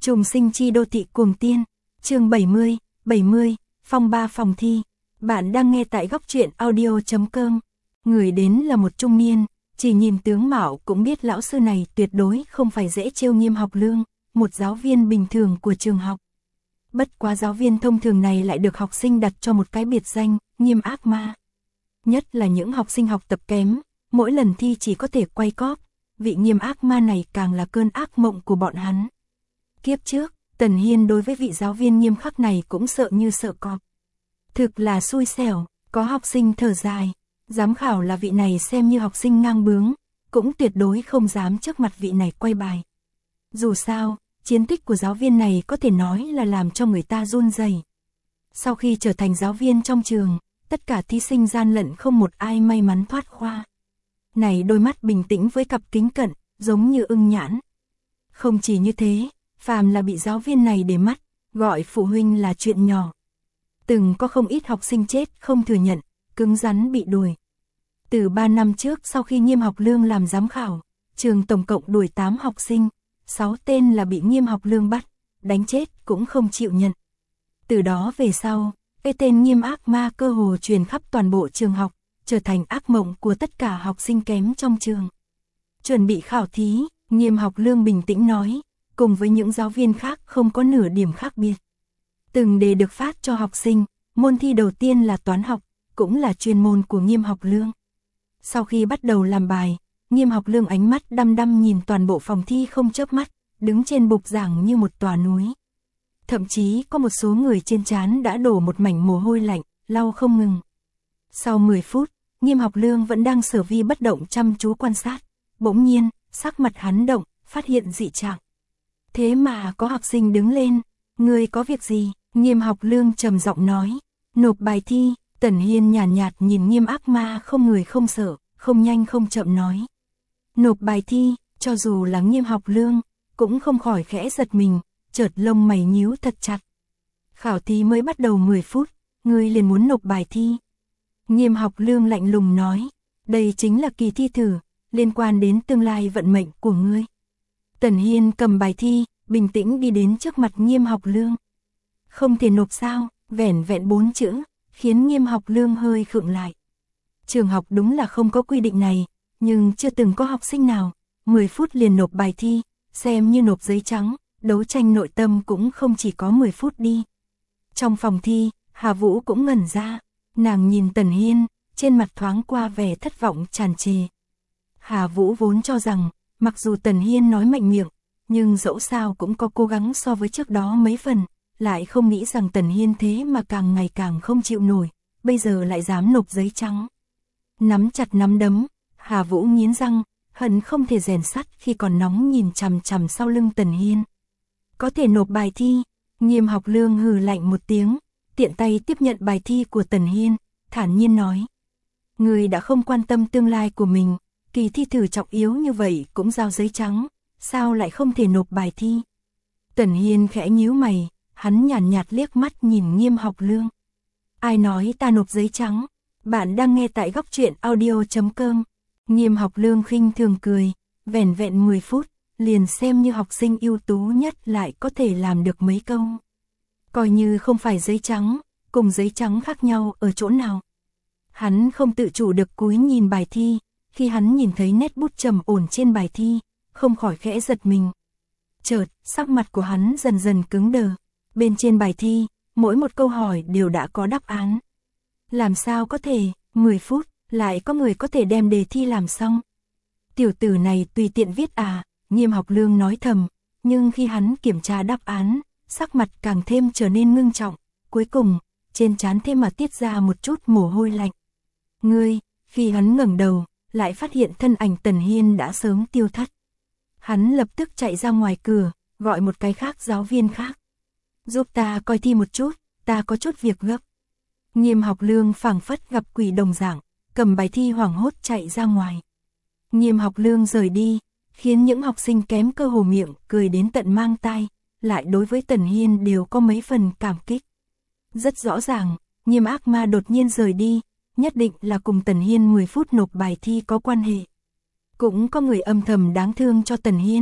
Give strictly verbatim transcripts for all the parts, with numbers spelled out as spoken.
Trùng sinh chi đô thị cuồng tiên, chương bảy mươi, bảy mươi, phong ba phòng thi. Bạn đang nghe tại góc truyện audio chấm com. Người đến là một trung niên, chỉ nhìn tướng mạo cũng biết lão sư này tuyệt đối không phải dễ trêu Nghiêm Học Lương, một giáo viên bình thường của trường học. Bất quá giáo viên thông thường này lại được học sinh đặt cho một cái biệt danh, Nghiêm ác ma. Nhất là những học sinh học tập kém, mỗi lần thi chỉ có thể quay cóp, vị Nghiêm ác ma này càng là cơn ác mộng của bọn hắn. Kiếp trước, Tần Hiên đối với vị giáo viên nghiêm khắc này cũng sợ như sợ cọp. Thực là xui xẻo, có học sinh thở dài, giám khảo là vị này xem như học sinh ngang bướng, cũng tuyệt đối không dám trước mặt vị này quay bài. Dù sao, chiến tích của giáo viên này có thể nói là làm cho người ta run rẩy. Sau khi trở thành giáo viên trong trường, tất cả thí sinh gian lận không một ai may mắn thoát khoa. Này đôi mắt bình tĩnh với cặp kính cận, giống như ưng nhãn. Không chỉ như thế, phàm là bị giáo viên này để mắt, gọi phụ huynh là chuyện nhỏ. Từng có không ít học sinh chết không thừa nhận, cứng rắn bị đuổi. Từ ba năm trước sau khi Nghiêm Học Lương làm giám khảo, trường tổng cộng đuổi tám học sinh, sáu tên là bị Nghiêm Học Lương bắt, đánh chết cũng không chịu nhận. Từ đó về sau, cái tên Nghiêm ác ma cơ hồ truyền khắp toàn bộ trường học, trở thành ác mộng của tất cả học sinh kém trong trường. Chuẩn bị khảo thí, Nghiêm Học Lương bình tĩnh nói, cùng với những giáo viên khác không có nửa điểm khác biệt. Từng đề được phát cho học sinh, môn thi đầu tiên là toán học, cũng là chuyên môn của Nghiêm Học Lương. Sau khi bắt đầu làm bài, Nghiêm Học Lương ánh mắt đăm đăm nhìn toàn bộ phòng thi không chớp mắt, đứng trên bục giảng như một tòa núi. Thậm chí có một số người trên trán đã đổ một mảnh mồ hôi lạnh, lau không ngừng. Sau mười phút, Nghiêm Học Lương vẫn đang sở vi bất động chăm chú quan sát. Bỗng nhiên, sắc mặt hắn động, phát hiện dị trạng. Thế mà có học sinh đứng lên, người có việc gì? Nghiêm Học Lương trầm giọng nói, nộp bài thi. Tần Hiên nhàn nhạt, nhạt nhìn Nghiêm ác ma không người không sợ, không nhanh không chậm nói. Nộp bài thi, cho dù là Nghiêm Học Lương, cũng không khỏi khẽ giật mình, chợt lông mày nhíu thật chặt. Khảo thí mới bắt đầu mười phút, ngươi liền muốn nộp bài thi. Nghiêm Học Lương lạnh lùng nói, đây chính là kỳ thi thử, liên quan đến tương lai vận mệnh của ngươi. Tần Hiên cầm bài thi, bình tĩnh đi đến trước mặt Nghiêm Học Lương. Không thể nộp sao, vẻn vẹn bốn chữ, khiến Nghiêm Học Lương hơi khựng lại. Trường học đúng là không có quy định này, nhưng chưa từng có học sinh nào, mười phút liền nộp bài thi, xem như nộp giấy trắng, đấu tranh nội tâm cũng không chỉ có mười phút đi. Trong phòng thi, Hà Vũ cũng ngẩn ra, nàng nhìn Tần Hiên, trên mặt thoáng qua vẻ thất vọng tràn trề. Hà Vũ vốn cho rằng, mặc dù Tần Hiên nói mạnh miệng, nhưng dẫu sao cũng có cố gắng so với trước đó mấy phần, lại không nghĩ rằng Tần Hiên thế mà càng ngày càng không chịu nổi, bây giờ lại dám nộp giấy trắng. Nắm chặt nắm đấm, Hà Vũ nghiến răng, hận không thể rèn sắt khi còn nóng nhìn chằm chằm sau lưng Tần Hiên. Có thể nộp bài thi, Nghiêm Học Lương hừ lạnh một tiếng, tiện tay tiếp nhận bài thi của Tần Hiên, thản nhiên nói. Người đã không quan tâm tương lai của mình, kỳ thi thử trọng yếu như vậy cũng giao giấy trắng, sao lại không thể nộp bài thi? Tần Hiên khẽ nhíu mày, hắn nhàn nhạt, nhạt liếc mắt nhìn Nghiêm Học Lương. Ai nói ta nộp giấy trắng? Bạn đang nghe tại góc truyện audio chấm com. Nghiêm Học Lương khinh thường cười, vẻn vẹn mười phút, liền xem như học sinh ưu tú nhất lại có thể làm được mấy câu. Coi như không phải giấy trắng, cùng giấy trắng khác nhau ở chỗ nào. Hắn không tự chủ được cúi nhìn bài thi, khi hắn nhìn thấy nét bút trầm ổn trên bài thi, không khỏi khẽ giật mình. Chợt, sắc mặt của hắn dần dần cứng đờ. Bên trên bài thi, mỗi một câu hỏi đều đã có đáp án. Làm sao có thể, mười phút, lại có người có thể đem đề thi làm xong. Tiểu tử này tùy tiện viết à, Nghiêm Học Lương nói thầm, nhưng khi hắn kiểm tra đáp án, sắc mặt càng thêm trở nên ngưng trọng, cuối cùng, trên trán thêm mà tiết ra một chút mồ hôi lạnh. Ngươi, khi hắn ngẩng đầu, lại phát hiện thân ảnh Tần Hiên đã sớm tiêu thất. Hắn lập tức chạy ra ngoài cửa, gọi một cái khác giáo viên khác. Giúp ta coi thi một chút, ta có chút việc gấp. Nghiêm Học Lương phảng phất gặp quỷ đồng dạng, cầm bài thi hoảng hốt chạy ra ngoài. Nghiêm Học Lương rời đi, khiến những học sinh kém cơ hồ miệng cười đến tận mang tai, lại đối với Tần Hiên đều có mấy phần cảm kích. Rất rõ ràng, Nghiêm ác ma đột nhiên rời đi, nhất định là cùng Tần Hiên mười phút nộp bài thi có quan hệ. Cũng có người âm thầm đáng thương cho Tần Hiên,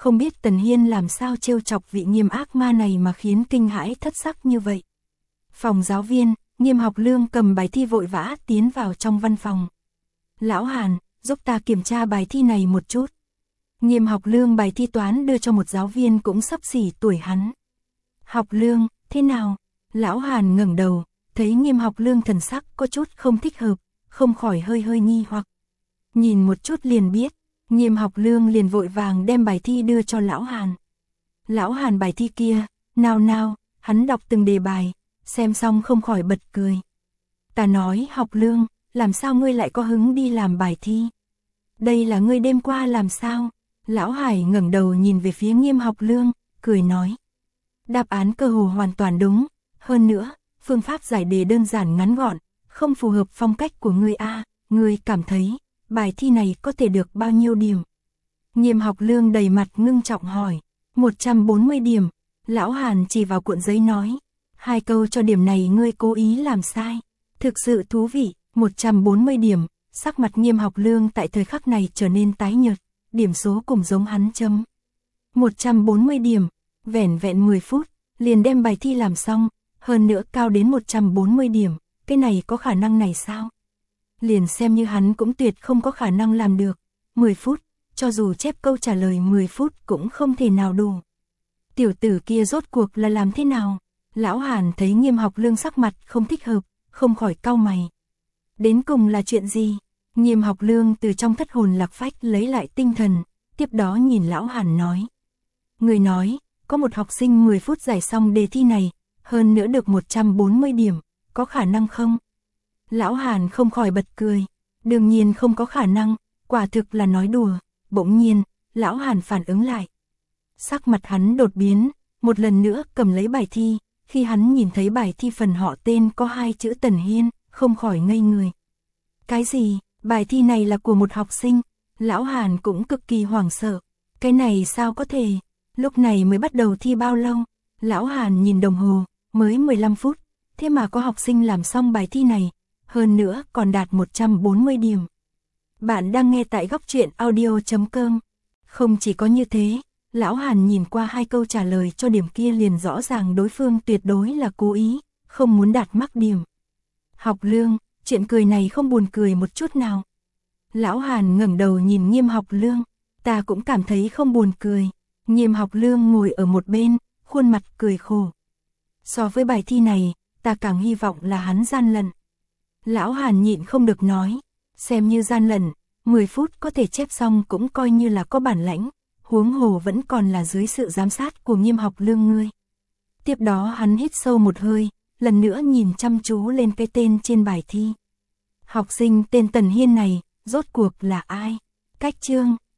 không biết Tần Hiên làm sao trêu chọc vị Nghiêm ác ma này mà khiến kinh hãi thất sắc như vậy. Phòng giáo viên, Nghiêm Học Lương cầm bài thi vội vã tiến vào trong văn phòng. Lão Hàn, giúp ta kiểm tra bài thi này một chút. Nghiêm Học Lương bài thi toán đưa cho một giáo viên cũng xấp xỉ tuổi hắn. Học Lương, thế nào? Lão Hàn ngẩng đầu, thấy Nghiêm Học Lương thần sắc có chút không thích hợp, không khỏi hơi hơi nghi hoặc. Nhìn một chút liền biết, Nghiêm Học Lương liền vội vàng đem bài thi đưa cho Lão Hàn. Lão Hàn bài thi kia, nào nào, hắn đọc từng đề bài, xem xong không khỏi bật cười. Ta nói Học Lương, làm sao ngươi lại có hứng đi làm bài thi? Đây là ngươi đêm qua làm sao? Lão Hải ngẩng đầu nhìn về phía Nghiêm Học Lương, cười nói. Đáp án cơ hồ hoàn toàn đúng, hơn nữa, phương pháp giải đề đơn giản ngắn gọn, không phù hợp phong cách của ngươi a, ngươi cảm thấy bài thi này có thể được bao nhiêu điểm? Nghiêm Học Lương đầy mặt ngưng trọng hỏi. một trăm bốn mươi điểm. Lão Hàn chỉ vào cuộn giấy nói. Hai câu cho điểm này ngươi cố ý làm sai. Thực sự thú vị. một trăm bốn mươi điểm. Sắc mặt Nghiêm Học Lương tại thời khắc này trở nên tái nhợt. Điểm số cùng giống hắn chấm. một trăm bốn mươi điểm. Vẻn vẹn mười phút. Liền đem bài thi làm xong. Hơn nữa cao đến một trăm bốn mươi điểm. Cái này có khả năng này sao? Liền xem như hắn cũng tuyệt không có khả năng làm được. mười phút, cho dù chép câu trả lời mười phút cũng không thể nào đủ. Tiểu tử kia rốt cuộc là làm thế nào? Lão Hàn thấy Nghiêm Học Lương sắc mặt không thích hợp, không khỏi cau mày. Đến cùng là chuyện gì? Nghiêm Học Lương từ trong thất hồn lạc phách lấy lại tinh thần, tiếp đó nhìn Lão Hàn nói. Người nói, có một học sinh mười phút giải xong đề thi này, hơn nữa được một trăm bốn mươi điểm, có khả năng không? Lão Hàn không khỏi bật cười. Đương nhiên không có khả năng, quả thực là nói đùa. Bỗng nhiên, Lão Hàn phản ứng lại. Sắc mặt hắn đột biến, một lần nữa cầm lấy bài thi. Khi hắn nhìn thấy bài thi phần họ tên có hai chữ Tần Hiên, không khỏi ngây người. Cái gì? Bài thi này là của một học sinh? Lão Hàn cũng cực kỳ hoảng sợ. Cái này sao có thể? Lúc này mới bắt đầu thi bao lâu? Lão Hàn nhìn đồng hồ, mới mười lăm phút. Thế mà có học sinh làm xong bài thi này. Hơn nữa còn đạt một trăm bốn mươi điểm. Bạn đang nghe tại góc truyện audio chấm com. Không chỉ có như thế, Lão Hàn nhìn qua hai câu trả lời cho điểm kia liền rõ ràng đối phương tuyệt đối là cố ý, không muốn đạt mắc điểm. Học Lương, chuyện cười này không buồn cười một chút nào. Lão Hàn ngẩng đầu nhìn Nghiêm Học Lương, ta cũng cảm thấy không buồn cười. Nghiêm Học Lương ngồi ở một bên, khuôn mặt cười khổ. So với bài thi này, ta càng hy vọng là hắn gian lận. Lão Hàn nhịn không được nói, xem như gian lận, mười phút có thể chép xong cũng coi như là có bản lãnh, huống hồ vẫn còn là dưới sự giám sát của Nghiêm Học Lương ngươi. Tiếp đó hắn hít sâu một hơi, lần nữa nhìn chăm chú lên cái tên trên bài thi. Học sinh tên Tần Hiên này, rốt cuộc là ai? Cách chương,